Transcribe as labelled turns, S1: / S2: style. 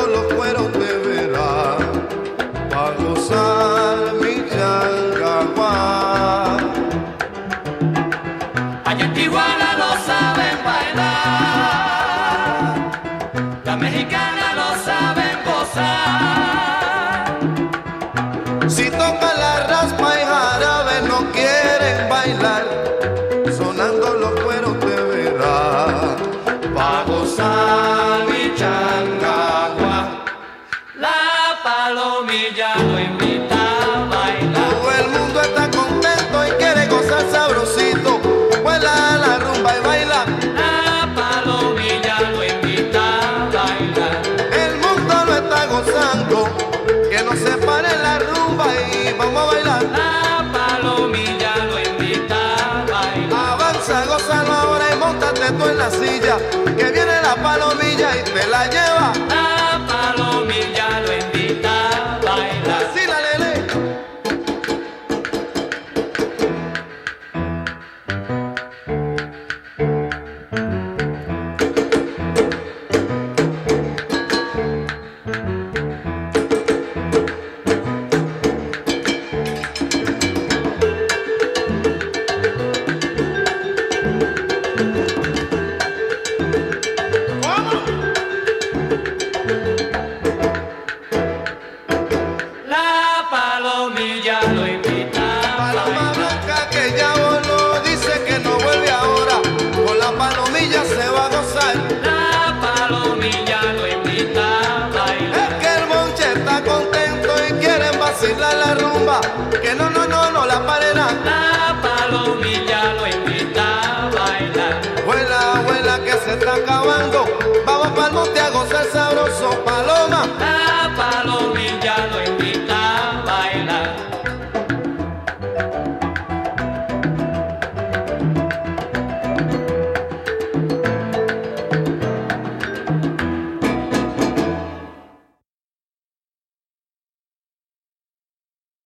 S1: los cueros de verano, pa' gozar mi changaguá.
S2: Allá en Tijuana lo saben bailar, las mexicanas lo saben gozar.
S1: Si tocan la raspa y jarabe no quieren bailar, sonando los cueros de verano, pa' gozar mi changaguá.
S2: La palomilla lo invita a bailar.
S1: Todo el mundo está contento y quiere gozar sabrosito, vuela la rumba y baila.
S2: La palomilla lo invita a bailar.
S1: El mundo lo está gozando, que no se pare la rumba y vamos a bailar.
S2: La palomilla lo invita a bailar.
S1: Avanza, gózalo ahora y móntate tú en la silla, que viene la palomilla y te la lleva.
S2: La palomilla lo invita a bailar.
S1: Sí, la lele.
S2: La palomilla lo invita a
S1: Paloma
S2: bailar.
S1: blanca que ya voló, dice que no vuelve ahora, con la palomilla se va a gozar.
S2: La palomilla lo invita a bailar.
S1: Es que el bonche está contento y quieren vacilar la rumba, que no la parerán.
S2: La palomilla lo invita a bailar.
S1: Vuela, vuela que se está acabando, vamos pa'l monte a gozar sabroso, palo.